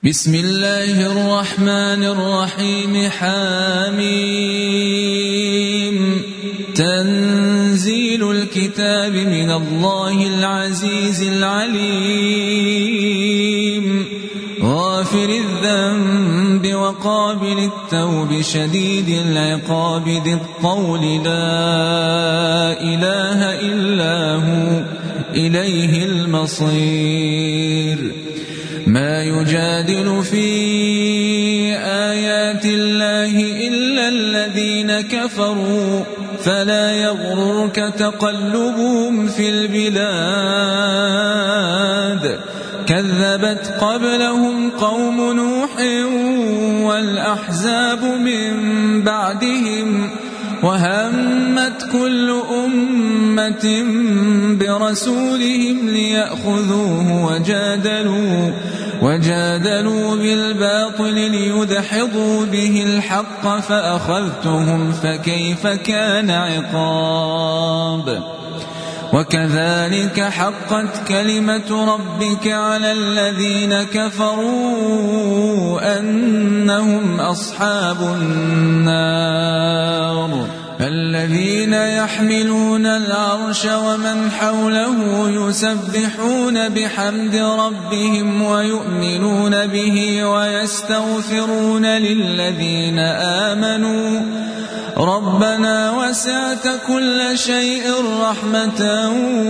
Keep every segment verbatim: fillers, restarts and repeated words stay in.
بسم الله الرحمن الرحيم. حاميم. تنزيل الكتاب من الله العزيز العليم، غافر الذنب وقابل التوب شديد العقاب ذي الطول، لا إله إلا هو إليه المصير. ما يجادل في آيات الله إلا الذين كفروا، فلا يغررك تقلبهم في البلاد. كذبت قبلهم قوم نوح والأحزاب من بعدهم، وهمت كل أمة برسولهم ليأخذوه، وجادلوا وجادلوا بالباطل ليدحضوا به الحق، فأخذتهم فكيف كان عقاب. وكذلك حقت كلمة ربك على الذين كفروا أنهم أصحاب النار. الذين يحملون العرش ومن حوله يسبحون بحمد ربهم ويؤمنون به ويستغفرون للذين آمنوا ربنا وسعت كل شيء رحمة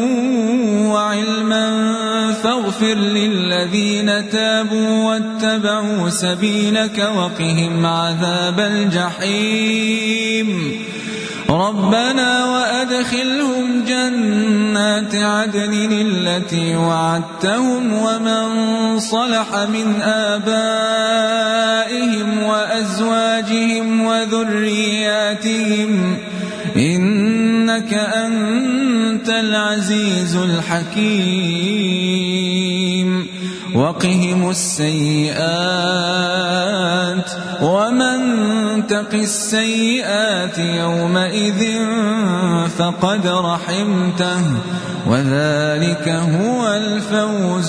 وعلما فاغفر للذين تابوا واتبعوا سبيلك وقهم عذاب الجحيم. ربنا وأدخلهم جنات عدن التي وعدتهم ومن صلح من آبائهم وأزواجهم وذرياتهم إنك أنت العزيز الحكيم. وقهم السيئات ومن تق السيئات يومئذ فقد رحمته، وذلك هو الفوز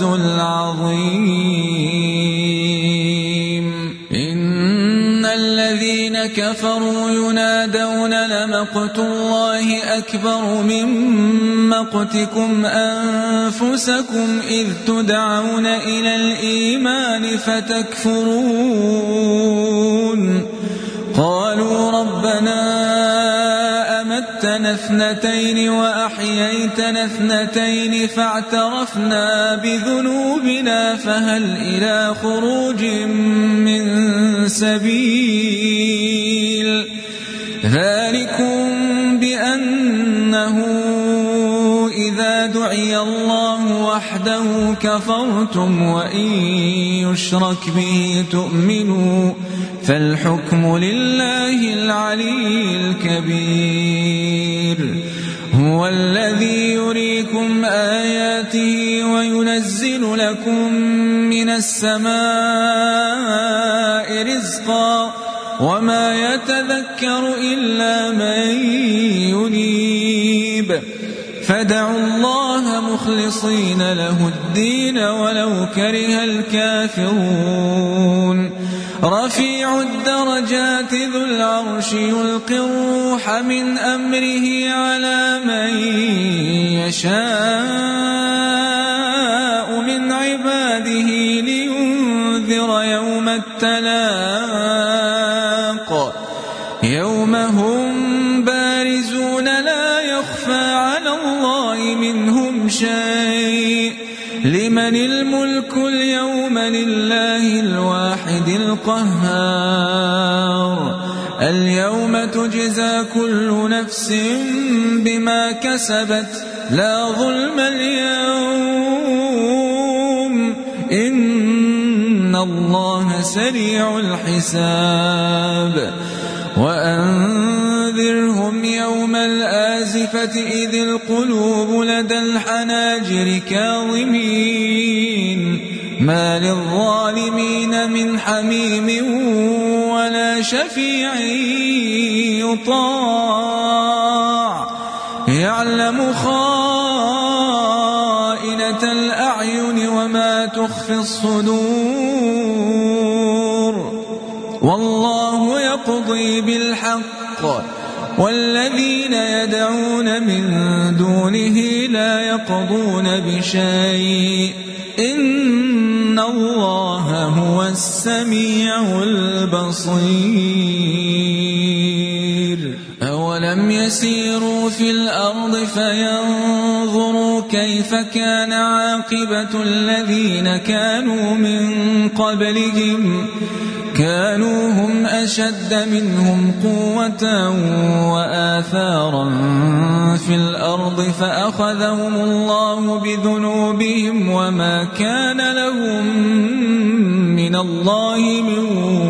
العظيم. إن الذين كفروا ينادون لمقت الله أكبر من مقتكم أنفسكم إذ تدعون إلى الإيمان فتكفرون. قالوا ربنا أمتنا اثنتين وأحييتنا اثنتين فاعترفنا بذنوبنا فهل إلى خروج من سبيل. ذلكم بأنه إذا دعي الله وحده كفرتم وإن يشرك به تؤمنوا، فالحكم لله العلي الكبير. هو الذي يريكم آياته وينزل لكم من السماء رزقا وما يتذكر إلا من ينيب، فدعوا الله مخلصين له الدين ولو كره الكافرون. رفيع الدرجات ذو العرش يلقي الروح من أمره على من يشاء من عباده لينذر يوم التلاق، يوم هم بارزون لا يخفى على الله منهم شيء. لمن الملك اليوم؟ لله الواحد القهار. اليوم تجزى كل نفس بما كسبت لا ظلم اليوم إن الله سريع الحساب. وأنذرهم يوم الآزفة إذ القلوب لدى الحناجر كاظمين، ما للظالمين من حميم ولا شفيع يطاع، يعلم خائنة الأعين وما تخفي الصدور. والله يقضي بالحق والذين يدعون من دونه لا يقضون بشيء إن الله هو السميع البصير أولم يسيروا في الأرض فينظروا كيف كان عاقبة الذين كانوا من قبلهم كانوا هم أشد منهم قوة وآثارا في الأرض فأخذهم الله بذنوبهم وما كان لهم من الله من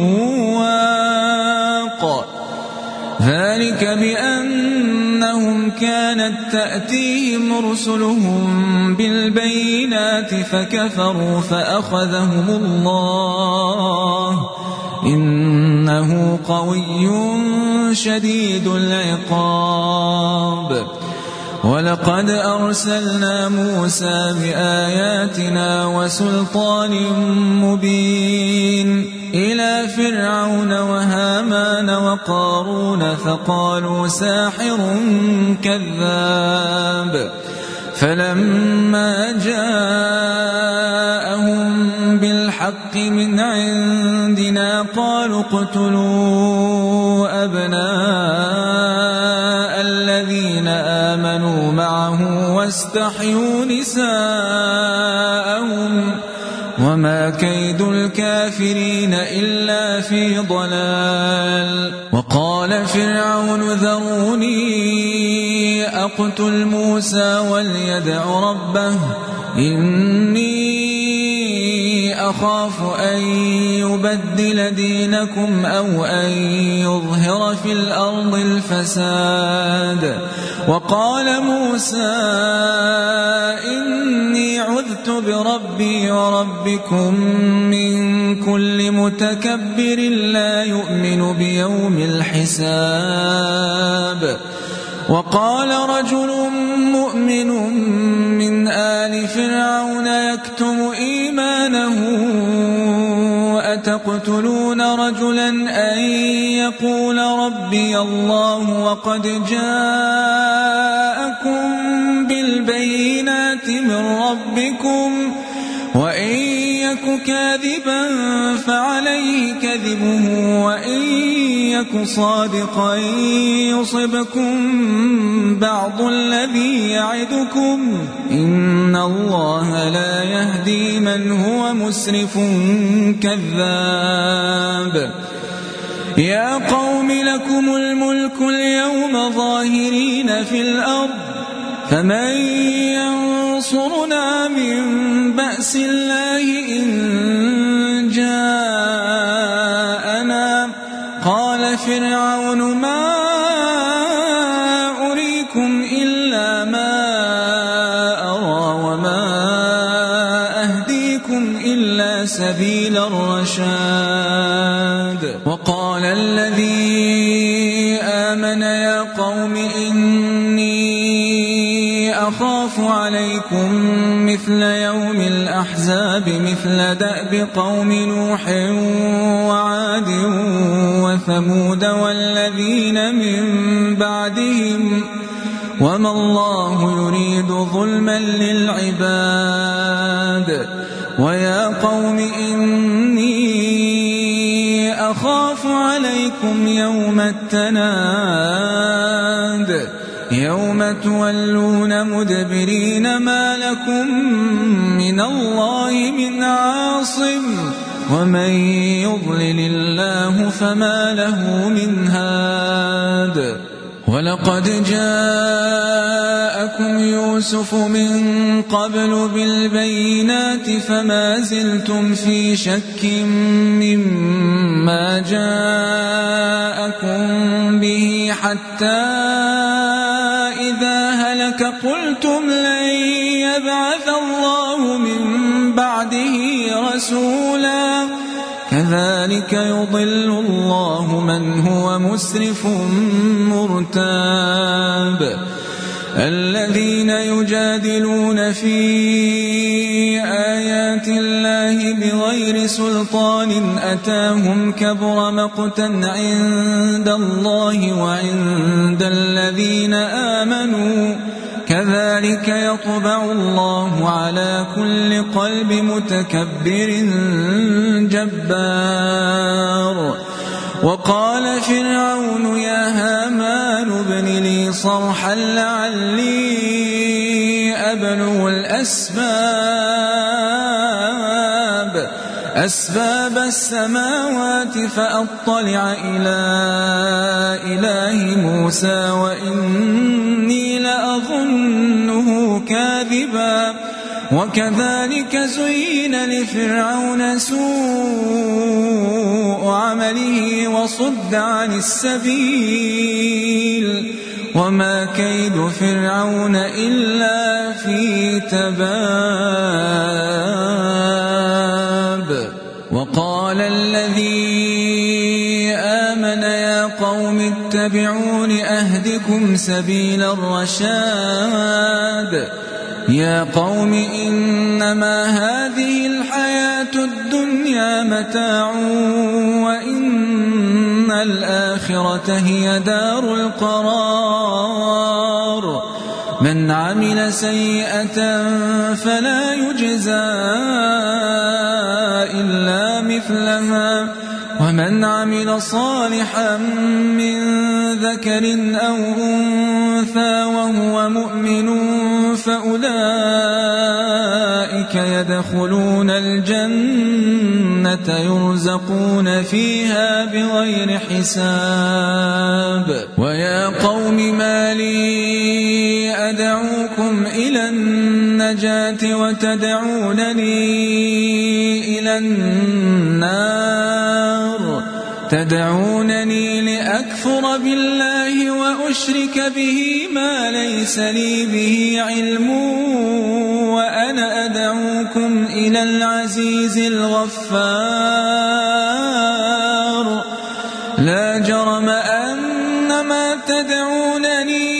واق ذلك بأنهم كانت تأتيهم رسلهم بالبينات فكفروا فأخذهم الله إنه قوي شديد العقاب ولقد أرسلنا موسى بآياتنا وسلطان مبين إلى فرعون وهامان وقارون فقالوا ساحر كذاب فلما جاءهم بالحق من عندنا قالوا اقتلوا أبناء الذين آمنوا معه واستحيوا نساءهم وما كيد الكافرين إلا في ضلال وقال فرعون ذروني أقتل موسى وليدع ربه إني أخاف أن يبدل دينكم أو أن يظهر في الأرض الفساد وقال موسى إني عذت بربي وربكم من كل متكبر لا يؤمن بيوم الحساب وقال رجل مؤمن من آل فرعون يكتم إيمانه أتقتلون رجلا أن يقول ربي الله وقد جاءكم بالبينات من ربكم وإن يك كاذبا فعليه كذبه وإن يك صادقا يصبكم بعض الذي يعدكم إن الله لا يهدي من هو مسرف كذاب يا قوم لكم الملك اليوم ظاهرين في الأرض فمن ينصرنا من بأس الله إن جاءنا قال فرعون ما أريكم إلا ما أرى وما أهديكم إلا سبيل الرشاد وقال الذي آمن يا قوم إني أخاف عليكم مثل يوم الأحزاب مثل دأب قوم نوح وعاد وثمود والذين من بعدهم وما الله يريد ظلما للعباد ويا قوم إني أخاف عليكم يوم التناد يوم تولون مدبرين ما لكم من الله من عاصم ومن يضلل الله فما له من هاد ولقد جاءكم يوسف من قبل بالبينات فما زلتم في شك مما جاءكم به حتى إذا هلك قلتم لن يبعث الله من بعده رسولا كذلك يضل الله من هو مسرف مرتاب الذين يجادلون في آيات الله بغير سلطان أتاهم كبر مقتا عند الله وعند الذين آمنوا كذلك يطبع الله على كل قلب متكبر جبار. وقال فرعون يا هامان ابن لي صرحا لعلي أبلغ الأسباب أسباب السماوات فأطلع إلى إله موسى وإني لأظنه كاذبا. وكذلك زين لفرعون سوء عمله وصد عن السبيل وما كيد فرعون إلا في تباب. وقال الذي آمن يا قوم اتبعون أهدكم سبيل الرشاد. يا قوم إنما هذه الحياة الدنيا متاع وإن الآخرة هي دار القرار. من عمل سيئة فلا يجزى إلا مثلها ومن عمل صالحا من ذكر أو أنثى وهو مؤمن فأولئك يدخلون الجنة يرزقون فيها بغير حساب. ويا قوم ما لي أدعوكم إلى النجاة وتدعونني إلى النار تدعونني لأكفر بالله وأشرك به ما ليس لي به علم وأنا أدعوكم إلى العزيز الغفار. لا جرم أن ما تدعونني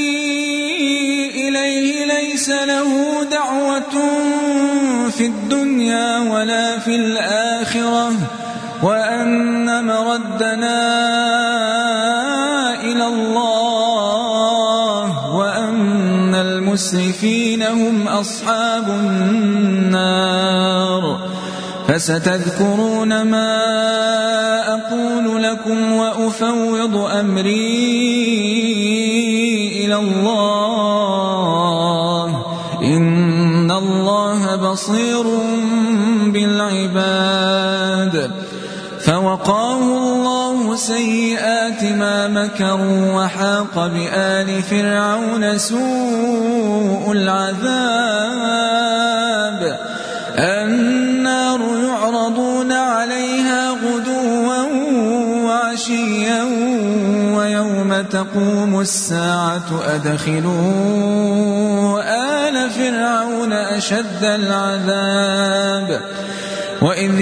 إليه ليس له دعوة في الدنيا ولا في الآخرة وأن مردنا إلى الله وأن المسرفين هم أصحاب النار. فستذكرون ما أقول لكم وأفوض أمري إلى الله إن الله بصير بالعباد. فوقاه الله سيئات ما مكروا وحاق بآل فرعون سوء العذاب. النار يعرضون عليها غدوا وعشيا ويوم تقوم الساعة أدخلوا آل فرعون أشد العذاب. وإذ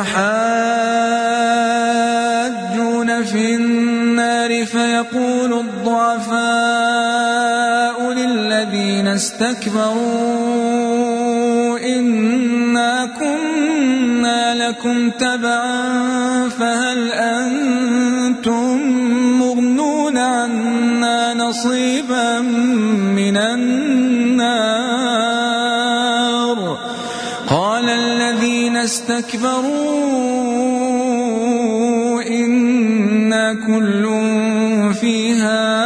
يتحاجون في النار فيقول الضعفاء للذين استكبروا إنا كنا لكم تبعا فهل أنتم مغنون عنا نصيبا من النار. قال الذين استكبروا إنا كل فيها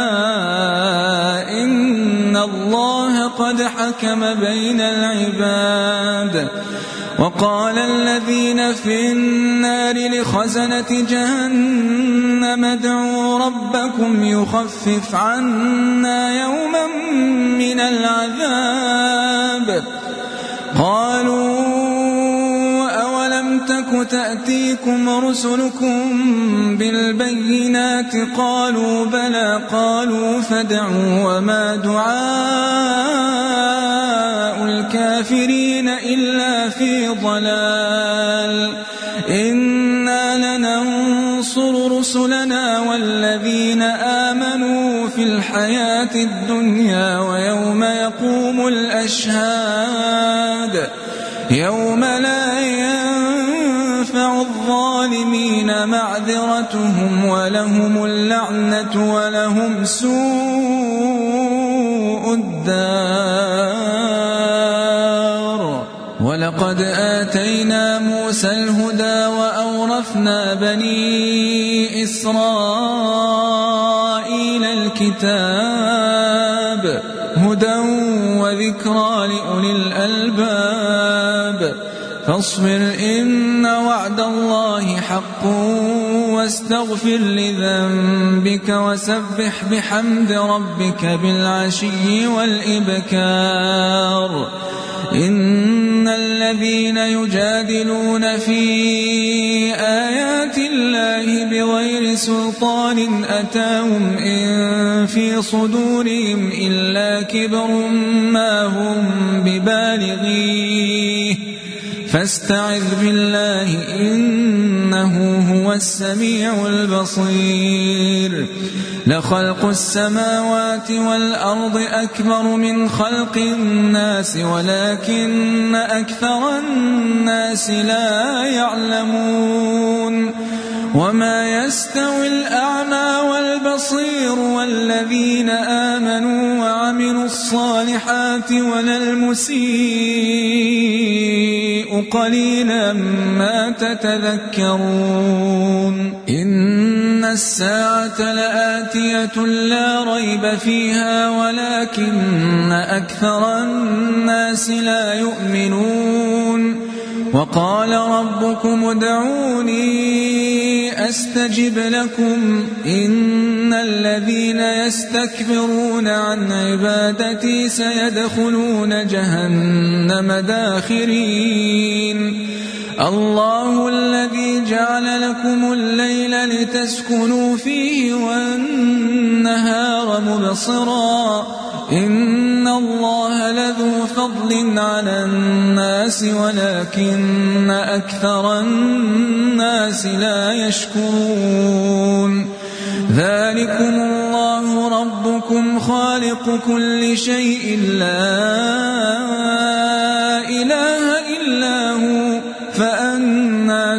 إن الله قد حكم بين العباد. وقال الذين في النار لخزنة جهنم ادعوا ربكم يخفف عنا يوما من العذاب. قالوا أولم تك تأتيكم رسلكم بالبينات قالوا بلى قالوا فادعوا وما دعاء الكافرين إلا في ضلال. إنا لننصر رسلنا والذين آمنوا في الحياة الدنيا الأشهاد يوم لا ينفع الظالمين معذرتهم ولهم اللعنة ولهم سوء الدار. ولقد آتينا موسى الهدى وأورثنا بني إسرائيل الكتاب هدى وذكرى لأولي الألباب. فاصبر إن وعد الله حق واستغفر لذنبك وسبح بحمد ربك بالعشي والإبكار. إن الذين يجادلون في آيات الله بغير سلطان أتاهم إن في صدورهم إلا كبر ما هم ببالغيه فاستعذ بالله إنه هو السميع البصير. لخلق السماوات والأرض أكبر من خلق الناس ولكن أكثر الناس لا يعلمون. وما يستوي الأعمى والبصير والذين آمنوا وعملوا الصالحات ولا المسيء قليلا ما تتذكرون. إن الساعة لآتية لا ريب فيها ولكن أكثر الناس لا يؤمنون. وقال ربكم ادعوني أستجب لكم إن الذين يستكبرون عن عبادتي سيدخلون جهنم داخرين. الله الذي جعل لكم الليل لتسكنوا فيه والنهار مبصرا إن الله لذو فضل على الناس ولكن أكثر الناس لا يشكرون. ذلكم الله ربكم خالق كل شيء لا إله إلا هو فأنى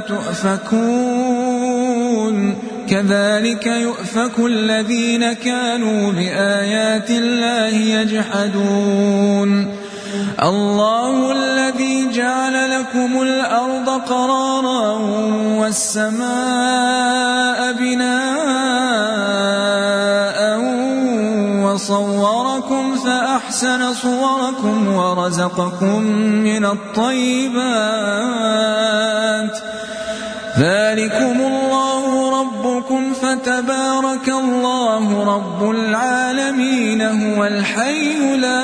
تؤفكون. كذلك يؤفك الذين كانوا بآيات الله يجحدون. الله الذي جعل لكم الأرض قرارا والسماء بناء وصوركم فأحسن صوركم ورزقكم من الطيبات. ذلكم الله ربكم فتبارك الله رب العالمين هو الحي لا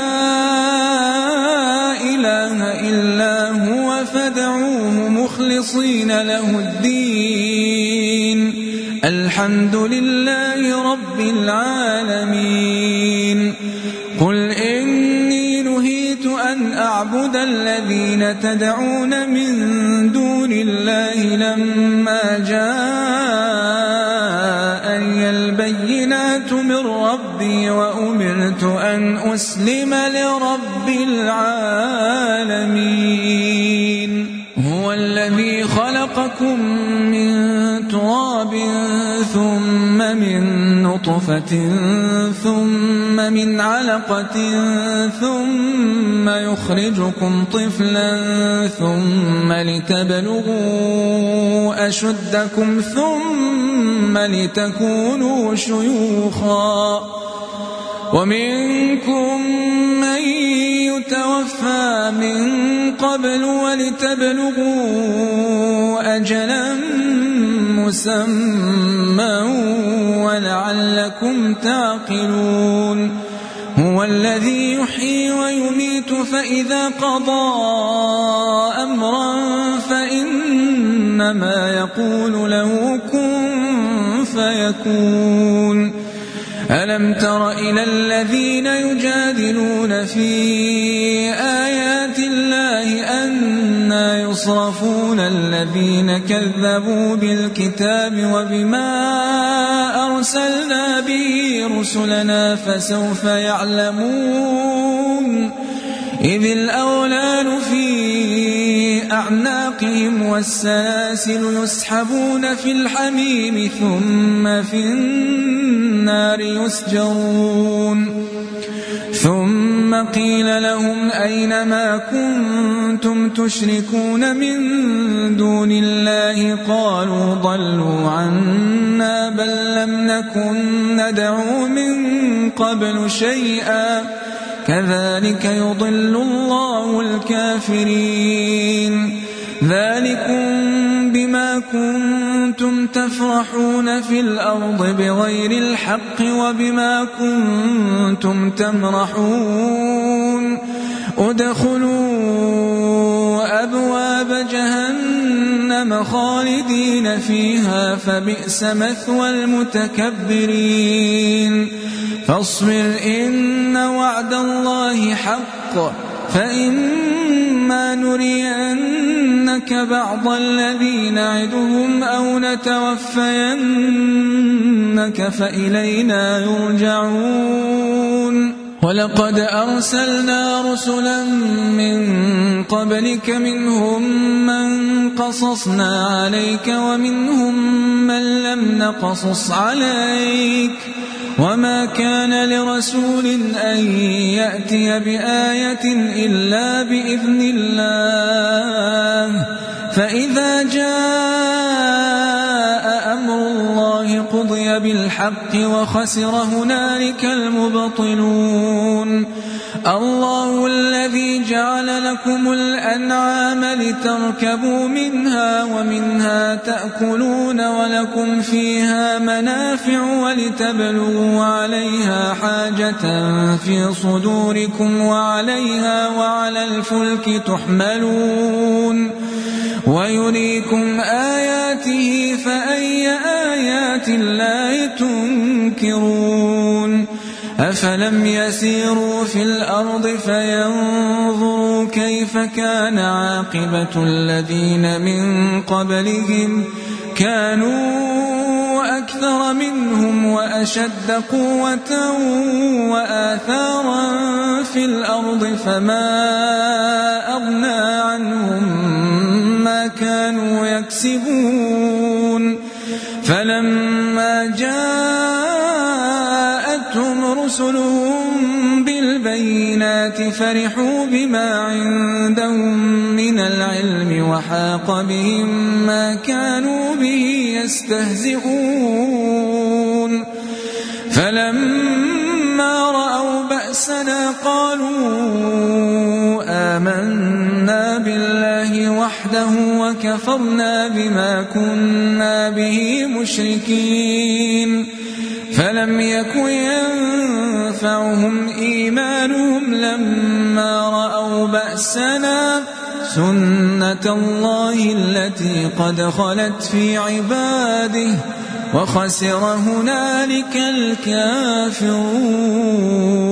إله إلا هو فادعوه مخلصين له الدين الحمد لله رب العالمين. قل إني نهيت أن أعبد الذين تدعون من دون الله لما جاءني البينات من ربي وأمرت أن أسلم لرب العالمين. هو الذي خلقكم من تراب ثم من نطفة ثم من علقة ثم يخرجكم طفلا ثم لتبلغوا أشدكم ثم لتكونوا شيوخا ومنكم من يتوفى من قبل ولتبلغوا أجلا مسمى ولعلكم تعقلون. هو الذي يحيي ويميت فإذا قضى أمرا فإنما يقول له كن فيكون. ألم تر إلى الذين يجادلون في آيات الله أنى يصرفون الذين كذبوا بالكتاب وبما أرسلنا به رسلنا فسوف يعلمون. إذ الأولال في أعناقهم والسلاسل يسحبون في الحميم ثم في النار يسجرون ثم قيل لهم أين ما كنتم تشركون من دون الله قالوا ضلوا عنا بل لم نكن ندعو من قبل شيئا كذلك يضل الله الكافرين ذلكم بما كنتم تفرحون في الأرض بغير الحق وبما كنتم تمرحون ادخلوا أبواب جهنم خالدين فيها فبئس مثوى المتكبرين فاصبر إن وعد الله حق فإما نرينك بعض الذي نعدهم أو نتوفينك فإلينا يرجعون ولقد أرسلنا رسلا من قبلك منهم من قصصنا عليك ومنهم من لم نقصص عليك وما كان لرسول أن يأتي بآية إلا بإذن الله فإذا جاء أمر الله قضي بالحق وخسر هنالك المبطلون الله الذي جعل لكم الأنعام لتركبوا منها ومنها تأكلون ولكم فيها منافع ولتبلغوا عليها حاجة في صدوركم وعليها وعلى الفلك تحملون ويريكم آياته فأي آيات الله تنكرون أفلم يسيروا في الأرض فينظروا كيف كان عاقبة الذين من قبلهم كانوا أكثر منهم وأشد قوة وآثارا في الأرض فما أغنى عنهم ما كانوا يكسبون فلما جاءتهم رسلهم بالبينات فرحوا بما عندهم من العلم وحاق بهم ما كانوا به يستهزئون فلما رأوا بأسنا قالوا آمنا بالله وحده وكفرنا بما كنا به مشركين فلم يكن ينفعهم إيمانهم لما رأوا بأسنا سنة الله التي قد خلت في عباده وخسر هنالك الكافرون.